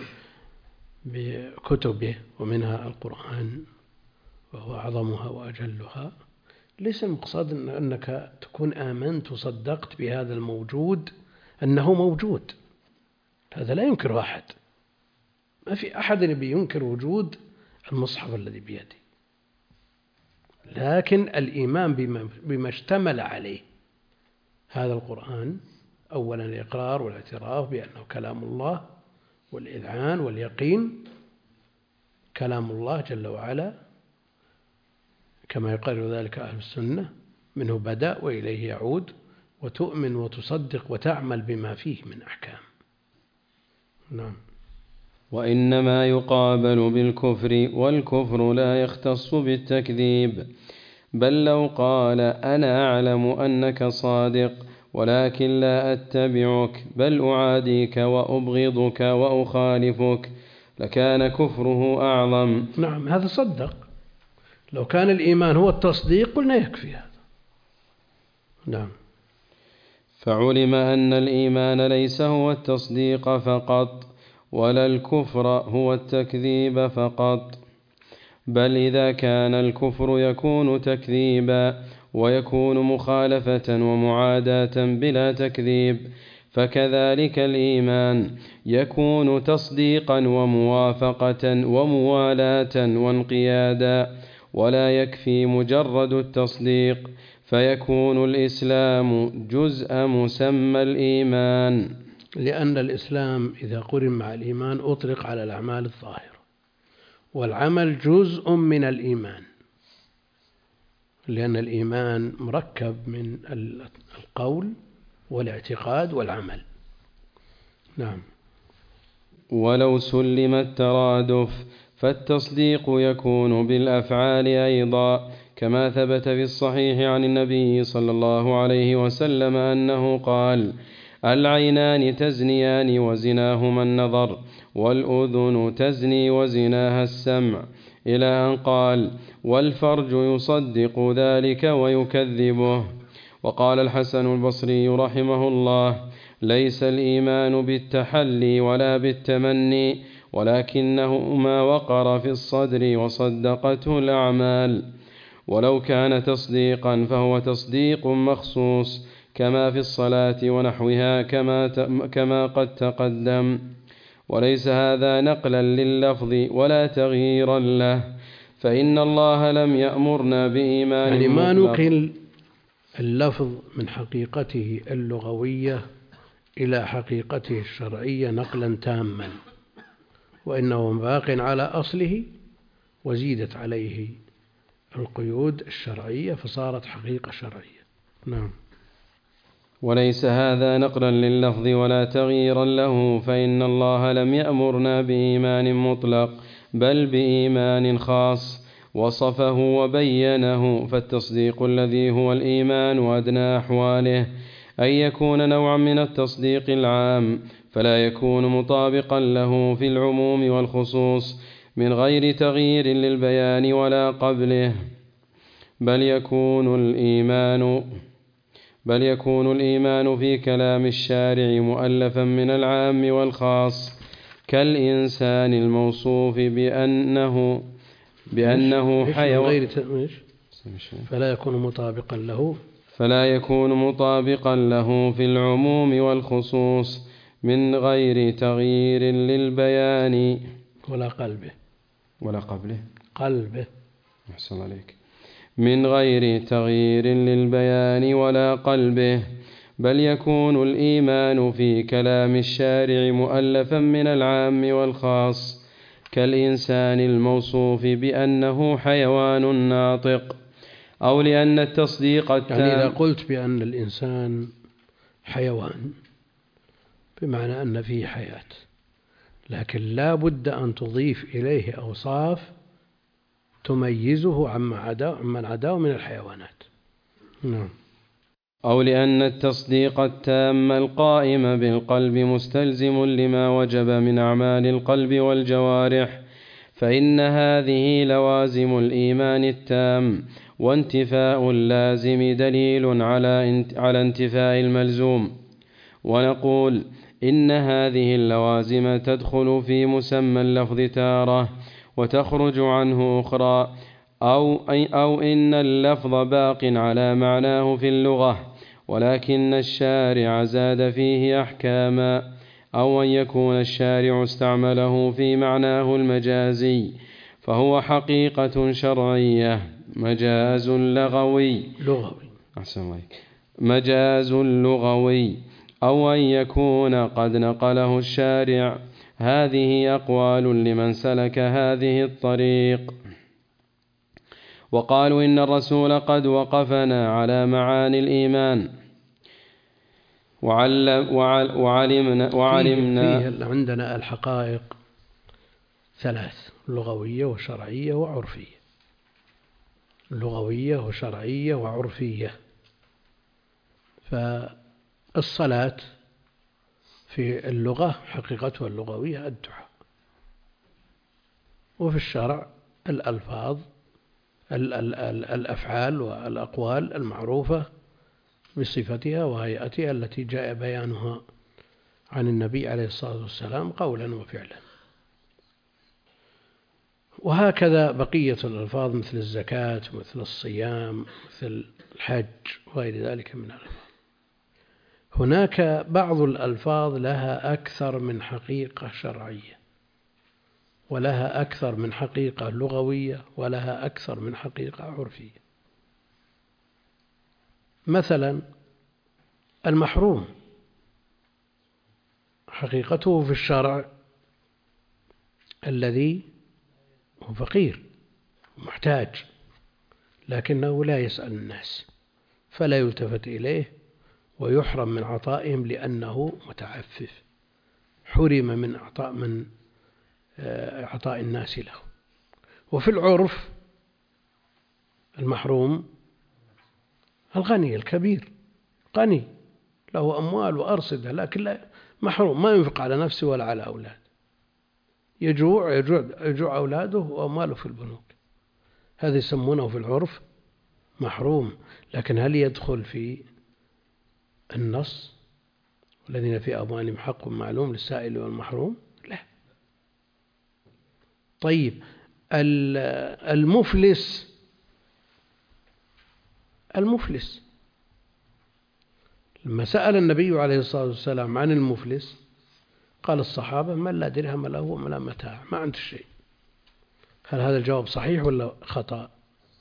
بكتبه ومنها القرآن وهو أعظمها وأجلها، ليس المقصد أنك تكون آمنت وصدقت بهذا الموجود أنه موجود، هذا لا ينكر أحد. ما في أحد ينكر وجود المصحف الذي بيده، لكن الإيمان بما اشتمل عليه هذا القرآن أولا الإقرار والاعتراف بأنه كلام الله، والإذعان واليقين كلام الله جل وعلا كما يقرر ذلك أهل السنة، منه بدأ وإليه يعود، وتؤمن وتصدق وتعمل بما فيه من أحكام. نعم. وإنما يقابل بالكفر، والكفر لا يختص بالتكذيب، بل لو قال أنا أعلم أنك صادق ولكن لا أتبعك بل أعاديك وأبغضك وأخالفك لكان كفره أعظم. نعم، هذا صدق. لو كان الإيمان هو التصديق قلنا يكفي هذا. نعم. فعلم أن الإيمان ليس هو التصديق فقط، ولا الكفر هو التكذيب فقط، بل إذا كان الكفر يكون تكذيبا ويكون مخالفة ومعاداة بلا تكذيب، فكذلك الإيمان يكون تصديقا وموافقة وموالاة وانقيادا، ولا يكفي مجرد التصديق، فيكون الإسلام جزء مسمى الإيمان. لأن الإسلام إذا قرن مع الإيمان أطلق على الأعمال الظاهرة، والعمل جزء من الإيمان، لأن الإيمان مركب من القول والاعتقاد والعمل. نعم. ولو سلم الترادف فالتصديق يكون بالأفعال أيضا، كما ثبت في الصحيح عن النبي صلى الله عليه وسلم أنه قال: العينان تزنيان وزناهما النظر، والأذن تزني وزناها السمع، إلى أن قال: والفرج يصدق ذلك ويكذبه. وقال الحسن البصري رحمه الله: ليس الإيمان بالتحلي ولا بالتمني، ولكنه ما وقر في الصدر وصدقته الأعمال. ولو كان تصديقا فهو تصديق مخصوص، كما في الصلاة ونحوها كما قد تقدم، وليس هذا نقلا لللفظ ولا تغييرا له، فإن الله لم يأمرنا بإيمان يعني ما مطلق. نقل اللفظ من حقيقته اللغوية إلى حقيقته الشرعية نقلا تاما، وإنه باق على أصله، وزيدت عليه القيود الشرعية فصارت حقيقة شرعية. نعم. وليس هذا نقلا لللفظ ولا تغييرا له، فإن الله لم يأمرنا بإيمان مطلق بل بإيمان خاص وصفه وبينه. فالتصديق الذي هو الإيمان وأدنى أحواله أن يكون نوعا من التصديق العام، فلا يكون مطابقا له في العموم والخصوص من غير تغيير للبيان ولا قبله، بل يكون الإيمان في كلام الشارع مؤلفا من العام والخاص، كالإنسان الموصوف بأنه حيوان، فلا يكون مطابقا له في العموم والخصوص من غير تغيير للبيان ولا قلبه. أحسن عليك. من غير تغيير للبيان ولا قلبه، بل يكون الإيمان في كلام الشارع مؤلفا من العام والخاص، كالإنسان الموصوف بأنه حيوان ناطق، أو لأن التصديق التام. يعني إذا قلت بأن الإنسان حيوان بمعنى أن فيه حياة، لكن لا بد أن تضيف إليه أوصاف تميزه عمن عداه من الحيوانات. نعم. أو لأن التصديق التام القائم بالقلب مستلزم لما وجب من أعمال القلب والجوارح، فإن هذه لوازم الإيمان التام، وانتفاء اللازم دليل على انتفاء الملزوم. ونقول إن هذه اللوازم تدخل في مسمى اللفظ تارة وتخرج عنه أخرى، أو إن اللفظ باق على معناه في اللغة ولكن الشارع زاد فيه أحكاما، أو أن يكون الشارع استعمله في معناه المجازي فهو حقيقة شرعية، مجاز لغوي. أحسن عليك. مجاز لغوي أو أن يكون قد نقله الشارع. هذه أقوال لمن سلك هذه الطريق. وقالوا إن الرسول قد وقفنا على معاني الإيمان وعلمنا فيه عندنا الحقائق ثلاث: لغوية وشرعية وعرفية. لغوية وشرعية وعرفية. فالصلاة في اللغة حقيقتها اللغوية الدعاء، وفي الشرع الألفاظ الأفعال والأقوال المعروفة بصفتها وهيئتها التي جاء بيانها عن النبي عليه الصلاة والسلام قولا وفعلا. وهكذا بقية الألفاظ مثل الزكاة مثل الصيام مثل الحج وغير ذلك من الألفاظ. هناك بعض الألفاظ لها أكثر من حقيقة شرعية، ولها أكثر من حقيقة لغوية، ولها أكثر من حقيقة عرفية. مثلا المحروم حقيقته في الشرع الذي هو فقير محتاج لكنه لا يسأل الناس فلا يلتفت إليه ويحرم من عطائهم لأنه متعفف، حرم من عطاء الناس له. وفي العرف المحروم الغني الكبير، غني له أموال وأرصدة لكن لا محروم، ما ينفق على نفسه ولا على أولاده، يجوع أولاده وأمواله في البنوك، هذا يسمونه في العرف محروم. لكن هل يدخل في النص والذين في أموالهم حق معلوم للسائل والمحروم؟ لا. طيب المفلس لما سأل النبي عليه الصلاة والسلام عن المفلس قال الصحابة: من لا درهم له ولا متاع، ما عنده شيء. هل هذا الجواب صحيح ولا خطأ؟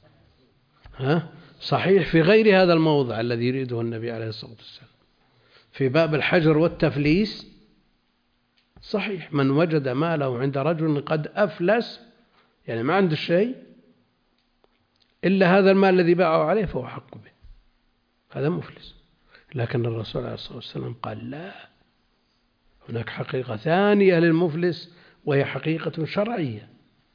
صحيح في غير هذا الموضع الذي يريده النبي عليه الصلاة والسلام. في باب الحجر والتفليس صحيح: من وجد ماله عند رجل قد أفلس، يعني ما عنده شيء إلا هذا المال الذي باعه عليه فهو حق به، هذا مفلس. لكن الرسول عليه الصلاة والسلام قال: لا، هناك حقيقة ثانية للمفلس وهي حقيقة شرعية،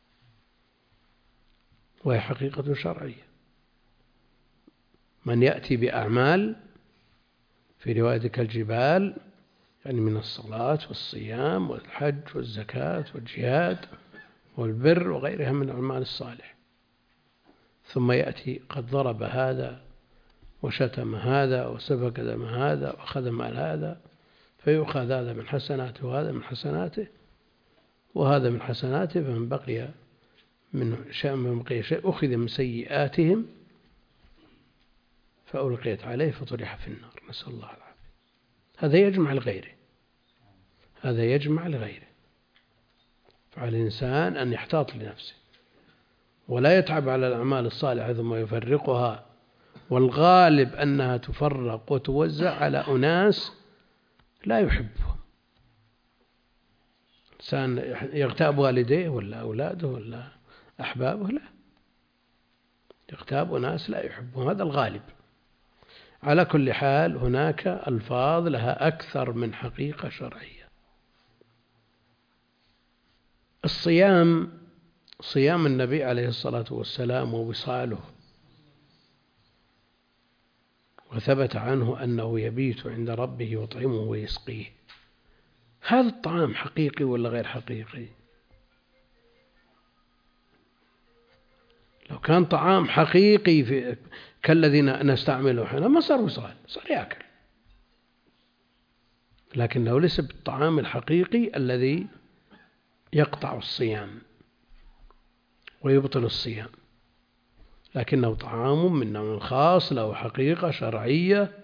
من يأتي بأعمال في رواية كالجبال، يعني من الصلاة والصيام والحج والزكاة والجهاد والبر وغيرها من الأعمال الصالح، ثم يأتي قد ضرب هذا وشتم هذا وسفك دم هذا وأخذ مال هذا، فيؤخذ هذا من حسناته وهذا من حسناته وهذا من حسناته، فمن بقي شيء أخذ من سيئاتهم فألقيت عليه فطرح في النار، نسأل الله العافية. هذا يجمع لغيره. فعلى الإنسان أن يحتاط لنفسه ولا يتعب على الأعمال الصالحة ثم يفرقها، والغالب أنها تفرق وتوزع على أناس لا يحبهم. إنسان يغتاب والديه ولا أولاده ولا أحبابه، لا، يغتاب أناس لا يحبهم، هذا الغالب. على كل حال هناك ألفاظ لها أكثر من حقيقة شرعية. صيام النبي عليه الصلاة والسلام ووصاله، وثبت عنه أنه يبيت عند ربه يطعمه ويسقيه. هذا الطعام حقيقي ولا غير حقيقي؟ لو كان طعام حقيقي كالذي نستعمله حين ما صار وصال، صار يأكل، لكنه ليس بالطعام الحقيقي الذي يقطع الصيام ويبطل الصيام، لكنه طعام من نوع خاص له حقيقة شرعية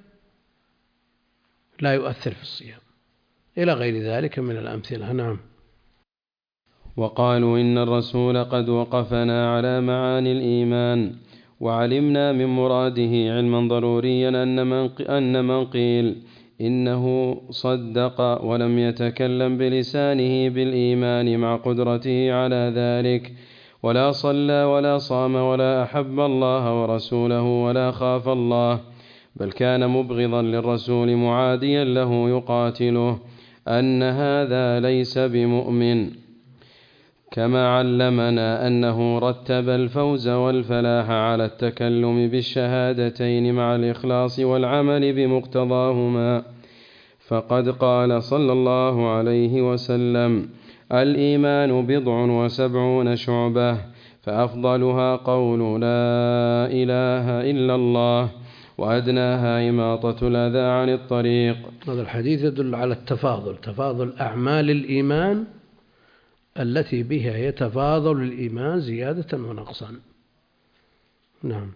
لا يؤثر في الصيام، إلى غير ذلك من الأمثلة. نعم. وقالوا إن الرسول قد وقفنا على معاني الإيمان وعلمنا من مراده علما ضروريا أن من قيل إنه صدق ولم يتكلم بلسانه بالإيمان مع قدرته على ذلك، ولا صلى ولا صام ولا أحب الله ورسوله ولا خاف الله، بل كان مبغضا للرسول معاديا له يقاتله، أن هذا ليس بمؤمن. كما علمنا أنه رتب الفوز والفلاح على التكلم بالشهادتين مع الإخلاص والعمل بمقتضاهما، فقد قال صلى الله عليه وسلم: الإيمان 79 شعبة، فأفضلها قول لا إله إلا الله، وأدناها إماطة الأذى عن الطريق. هذا الحديث يدل على تفاضل أعمال الإيمان التي بها يتفاضل الإيمان زيادة ونقصا. نعم.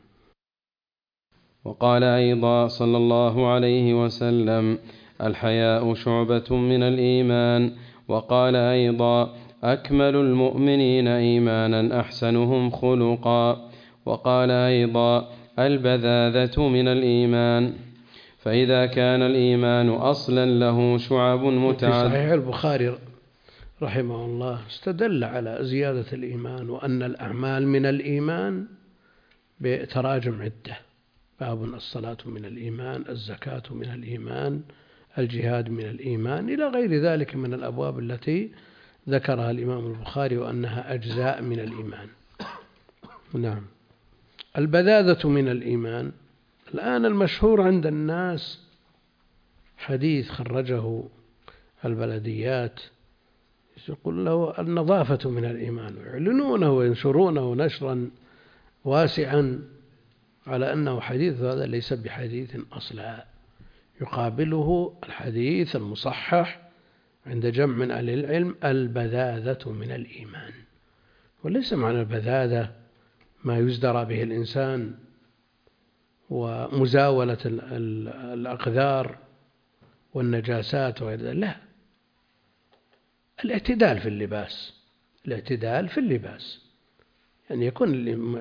وقال أيضا صلى الله عليه وسلم: الحياء شعبة من الإيمان. وقال أيضا: أكمل المؤمنين إيمانا أحسنهم خلقا. وقال أيضا: البذاذة من الإيمان. فإذا كان الإيمان أصلا له شعب متعددة. في صحيح البخاري رحمه الله استدل على زيادة الإيمان وأن الأعمال من الإيمان بتراجم عدة: باب الصلاة من الإيمان، الزكاة من الإيمان، الجهاد من الإيمان، إلى غير ذلك من الأبواب التي ذكرها الإمام البخاري وأنها أجزاء من الإيمان. نعم. البذاذة من الإيمان. الآن المشهور عند الناس حديث خرجه البلديات يقول له النظافة من الإيمان، ويعلنونه وينشرونه نشرا واسعا على أنه حديث، هذا ليس بحديث أصلا، يقابله الحديث المصحح عند جمع من أهل العلم: البذاذة من الإيمان. وليس معنى البذاذة ما يزدرى به الإنسان ومزاولة الأقذار والنجاسات وغير ذلك، لا، الاعتدال في اللباس، يعني يكون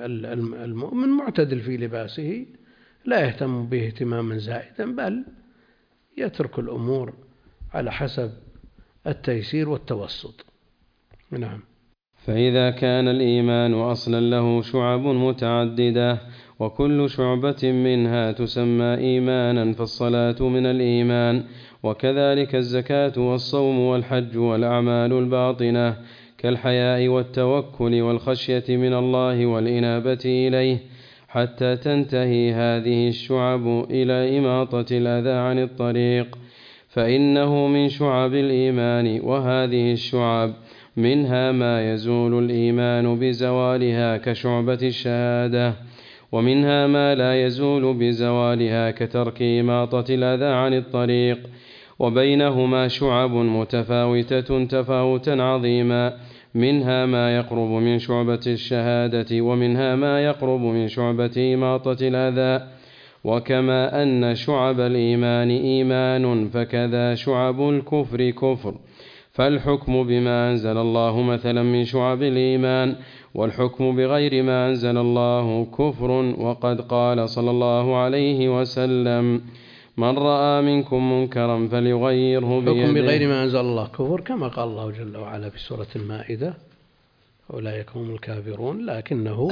المؤمن معتدل في لباسه، لا يهتم به اهتماما زائدا، بل يترك الأمور على حسب التيسير والتوسط. نعم. فإذا كان الإيمان أصلا له شعب متعددة، وكل شعبة منها تسمى إيمانا، فالصلاة من الإيمان، وكذلك الزكاة والصوم والحج والأعمال الباطنة كالحياء والتوكل والخشية من الله والإنابة إليه، حتى تنتهي هذه الشعب إلى إماطة الأذى عن الطريق، فإنه من شعب الإيمان. وهذه الشعب منها ما يزول الإيمان بزوالها كشعبة الشهادة، ومنها ما لا يزول بزوالها كترك إماطة الأذى عن الطريق، وبينهما شعب متفاوتة تفاوتا عظيما، منها ما يقرب من شعبة الشهادة، ومنها ما يقرب من شعبة إماطة الأذى. وكما أن شعب الإيمان إيمان، فكذا شعب الكفر كفر، فالحكم بما أنزل الله مثلا من شعب الإيمان، والحكم بغير ما أنزل الله كفر. وقد قال صلى الله عليه وسلم: من رأى منكم منكرا فليغيره بيده. الحكم بغير ما أنزل الله كفر، كما قال الله جل وعلا في سورة المائدة: أولئك هم الكافرون. لكنه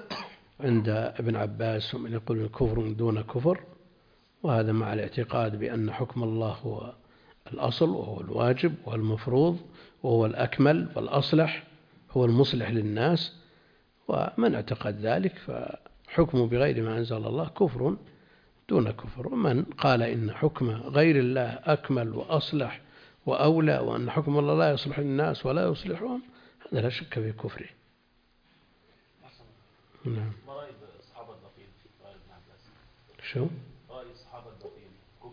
عند ابن عباس من يقول الكفر دون كفر، وهذا مع الاعتقاد بأن حكم الله هو الأصل وهو الواجب وهو المفروض وهو الأكمل والأصلح، هو المصلح للناس. ومن اعتقد ذلك فحكمه بغير ما أنزل الله كفر دون كفر. ومن قال إن حكم غير الله أكمل وأصلح وأولى، وأن حكم الله لا يصلح الناس ولا يصلحهم، هذا لا شك في كفره. نعم. ما رأي الصحابة الباقين رأي ابن عباس؟ شو؟ رأي الصحابة الباقين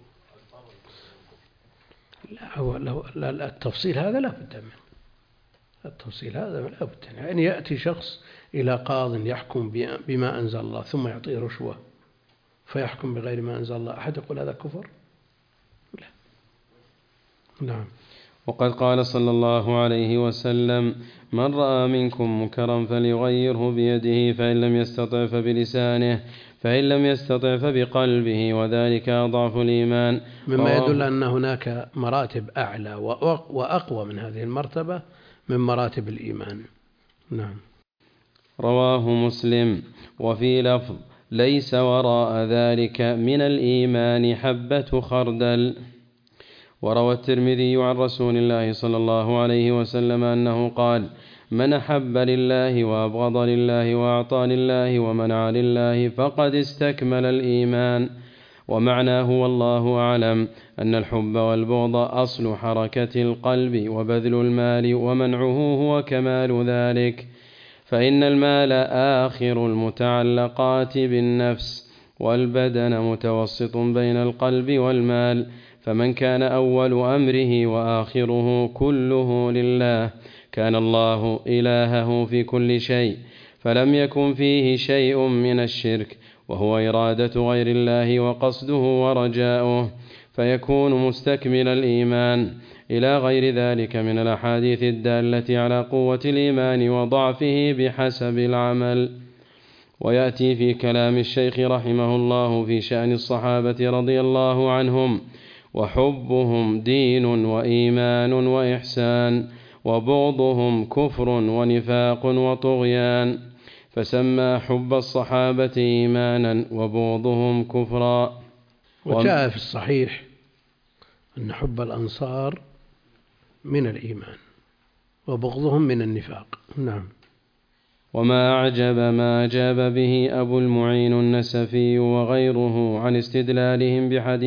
لا، التفصيل هذا لا بد منه. التفصيل هذا لا بد منه. يعني يأتي شخص إلى قاض يحكم بما أنزل الله ثم يعطيه رشوة فيحكم بغير ما أنزل الله، أحد يقول هذا كفر؟ لا. نعم. وقد قال صلى الله عليه وسلم: من رأى منكم منكرا فليغيره بيده، فإن لم يستطع فبلسانه، فإن لم يستطع فبقلبه، وذلك أضعف الإيمان. مما يدل أن هناك مراتب أعلى وأقوى من هذه المرتبة من مراتب الإيمان. نعم. رواه مسلم. وفي لفظ: ليس وراء ذلك من الإيمان حبة خردل. وروى الترمذي عن رسول الله صلى الله عليه وسلم أنه قال: من أحب لله وأبغض لله وأعطى لله ومنع لله فقد استكمل الإيمان. ومعناه والله أعلم أن الحب والبغض أصل حركة القلب، وبذل المال ومنعه هو كمال ذلك، فإن المال آخر المتعلقات بالنفس، والبدن متوسط بين القلب والمال، فمن كان أول أمره وآخره كله لله كان الله إلهه في كل شيء، فلم يكن فيه شيء من الشرك، وهو إرادة غير الله وقصده ورجاؤه، فيكون مستكمل الإيمان، إلى غير ذلك من الأحاديث الدالة على قوة الإيمان وضعفه بحسب العمل. ويأتي في كلام الشيخ رحمه الله في شأن الصحابة رضي الله عنهم: وحبهم دين وإيمان وإحسان، وبغضهم كفر ونفاق وطغيان، فسمى حب الصحابة إيمانا وبغضهم كفرا. وجاء في الصحيح أن حب الأنصار من الإيمان وبغضهم من النفاق. نعم. وما أعجب ما أجاب به أبو المعين النسفي وغيره عن استدلالهم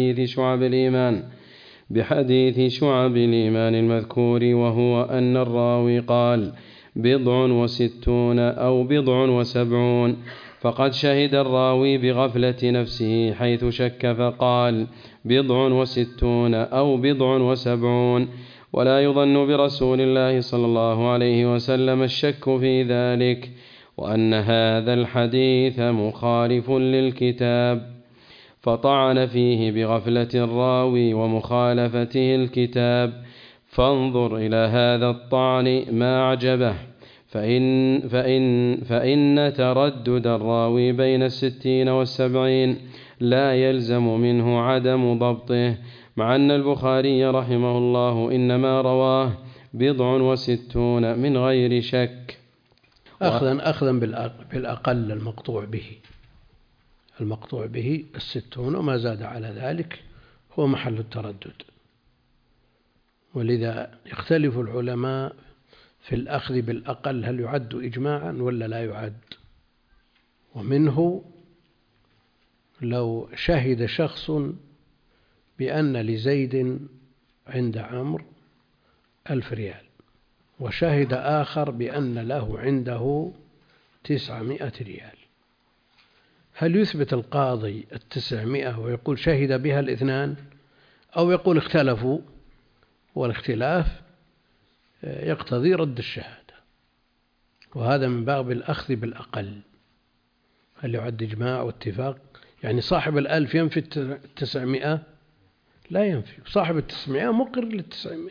بحديث شعب الإيمان المذكور، وهو أن الراوي قال 67 أو 70، فقد شهد الراوي بغفلة نفسه حيث شك فقال 67 أو 70، ولا يظن برسول الله صلى الله عليه وسلم الشك في ذلك، وأن هذا الحديث مخالف للكتاب، فطعن فيه بغفلة الراوي ومخالفته الكتاب. فانظر إلى هذا الطعن ما أعجبه، فإن تردد الراوي بين 60 و70 لا يلزم منه عدم ضبطه، مع أن البخاري رحمه الله إنما رواه 67 من غير شك. أخذا بالأقل المقطوع به 60، وما زاد على ذلك هو محل التردد. ولذا يختلف العلماء في الأخذ بالأقل، هل يعد إجماعا ولا لا يعد؟ ومنه لو شهد شخص بأن لزيد عند عمرو 1000 ريال، وشهد آخر بأن له عنده 900 ريال، هل يثبت القاضي 900 ويقول شهد بها الاثنان، أو يقول اختلفوا والاختلاف يقتضي رد الشهادة؟ وهذا من باب الأخذ بالأقل. هل يعد إجماع واتفاق؟ يعني صاحب 1000 ينفي 900؟ لا ينفي. صاحب 900 مقر 900،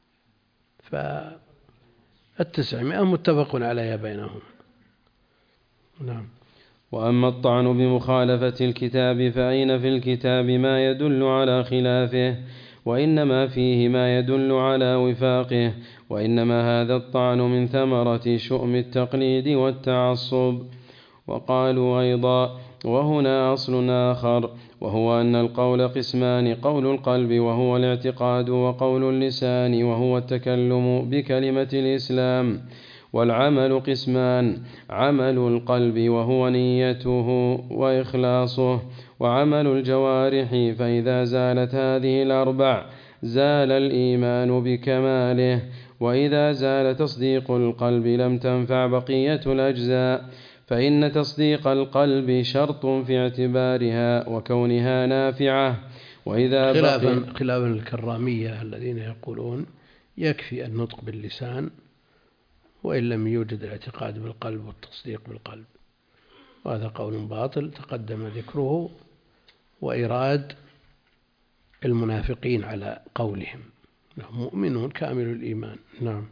900 متفق عليها بينهم. نعم. وأما الطعن بمخالفة الكتاب فأين في الكتاب ما يدل على خلافه، وإنما فيه ما يدل على وفاقه، وإنما هذا الطعن من ثمرة شؤم التقليد والتعصب. وقالوا أيضا: وهنا أصل آخر، وهو أن القول قسمان: قول القلب وهو الاعتقاد، وقول اللسان وهو التكلم بكلمة الإسلام. والعمل قسمان: عمل القلب وهو نيته وإخلاصه، وعمل الجوارح، فإذا زالت هذه الأربع زال الإيمان بكماله، وإذا زال تصديق القلب لم تنفع بقية الأجزاء، فإن تصديق القلب شرط في اعتبارها وكونها نافعة. وإذا خلافا الكرامية الذين يقولون يكفي النطق باللسان وإن لم يوجد الاعتقاد بالقلب والتصديق بالقلب، وهذا قول باطل تقدم ذكره وإراد المنافقين على قولهم. مؤمنون كامل الإيمان. نعم.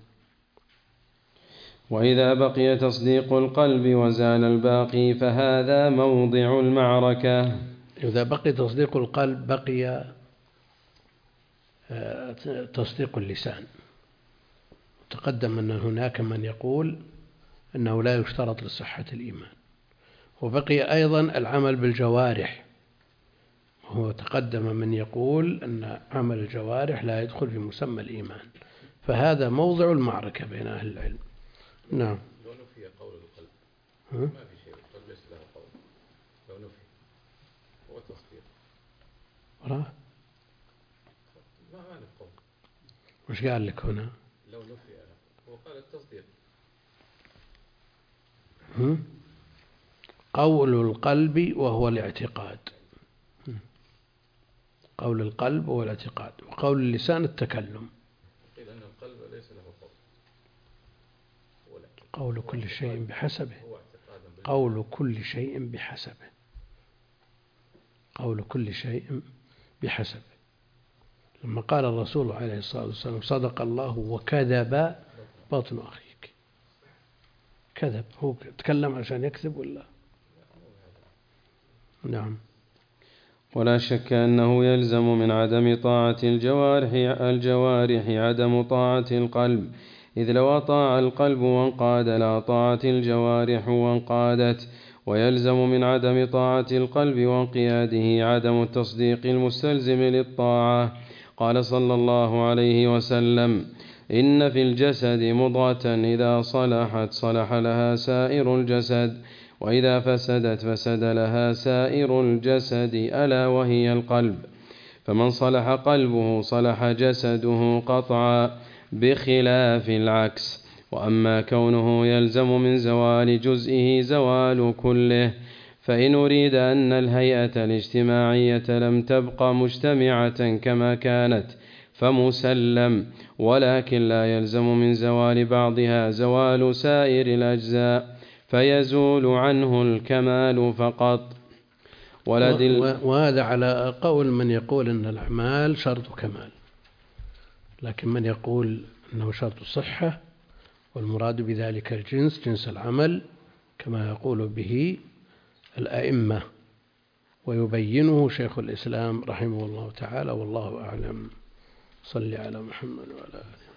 وإذا بقي تصديق القلب وزال الباقي فهذا موضع المعركة. إذا بقي تصديق القلب بقي تصديق اللسان. تقدم أن هناك من يقول أنه لا يشترط لصحة الإيمان، وبقي أيضا العمل بالجوارح، وهو تقدم من يقول أن عمل الجوارح لا يدخل في مسمى الإيمان، فهذا موضع المعركة بين أهل العلم. نعم. لو نفي قول القلب ما في شيء، القلب ليس له قول، لو نفي هو تصديق ما معنى القول؟ وش قال لك هنا؟ لو نفي هو قال التصديق. قول القلب وهو الاعتقاد، قول القلب هو الاعتقاد، وقول اللسان التكلم. قيل أن القلب ليس له قول، قول كل شيء بحسبه، قول كل شيء بحسبه، قول كل شيء بحسبه. لما قال الرسول عليه الصلاة والسلام صدق الله وكذب بطن أخيك، كذب، هو تكلم عشان يكذب ولا؟ نعم. ولا شك أنه يلزم من عدم طاعة الجوارح عدم طاعة القلب، إذ لو أطاع القلب وانقاد لأطاعت الجوارح وانقادت. ويلزم من عدم طاعة القلب وانقياده عدم التصديق المستلزم للطاعة. قال صلى الله عليه وسلم: إن في الجسد مضغة إذا صلحت صلح لها سائر الجسد، وإذا فسدت فسد لها سائر الجسد، ألا وهي القلب. فمن صلح قلبه صلح جسده قطعا، بخلاف العكس. وأما كونه يلزم من زوال جزئه زوال كله، فإن أريد أن الهيئة الاجتماعية لم تبق مجتمعة كما كانت فمسلم، ولكن لا يلزم من زوال بعضها زوال سائر الأجزاء، فيزول عنه الكمال فقط. وهذا على قول من يقول أن الأعمال شرط كمال، لكن من يقول أنه شرط صحة، والمراد بذلك الجنس جنس العمل كما يقول به الأئمة، ويبينه شيخ الإسلام رحمه الله تعالى، والله أعلم. صل على محمد وعلى آله.